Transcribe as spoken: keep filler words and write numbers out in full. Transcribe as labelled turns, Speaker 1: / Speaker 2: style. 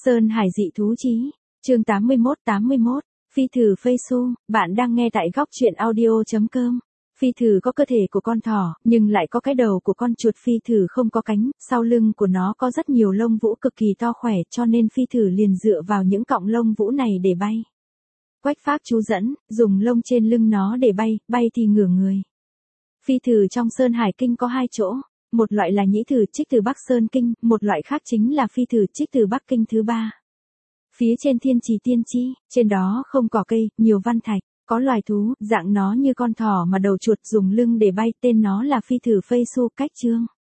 Speaker 1: Sơn Hải dị thú chí, chương tám mươi mốt tám mươi mốt, phi thử phây su, bạn đang nghe tại góc truyện audio.com. Phi thử có cơ thể của con thỏ, nhưng lại có cái đầu của con chuột. Phi thử không có cánh, sau lưng của nó có rất nhiều lông vũ cực kỳ to khỏe, cho nên phi thử liền dựa vào những cọng lông vũ này để bay. Quách Phác chú dẫn, dùng lông trên lưng nó để bay, bay thì ngửa người. Phi thử trong Sơn Hải Kinh có hai chỗ, một loại là nhĩ thử trích từ Bắc Sơn Kinh, một loại khác chính là phi thử trích từ Bắc Kinh thứ ba. Phía trên thiên trì tiên chi, trên đó không cỏ cây, nhiều văn thạch, có loài thú, dạng nó như con thỏ mà đầu chuột, dùng lưng để bay, tên nó là phi thử phây su. Cách chương.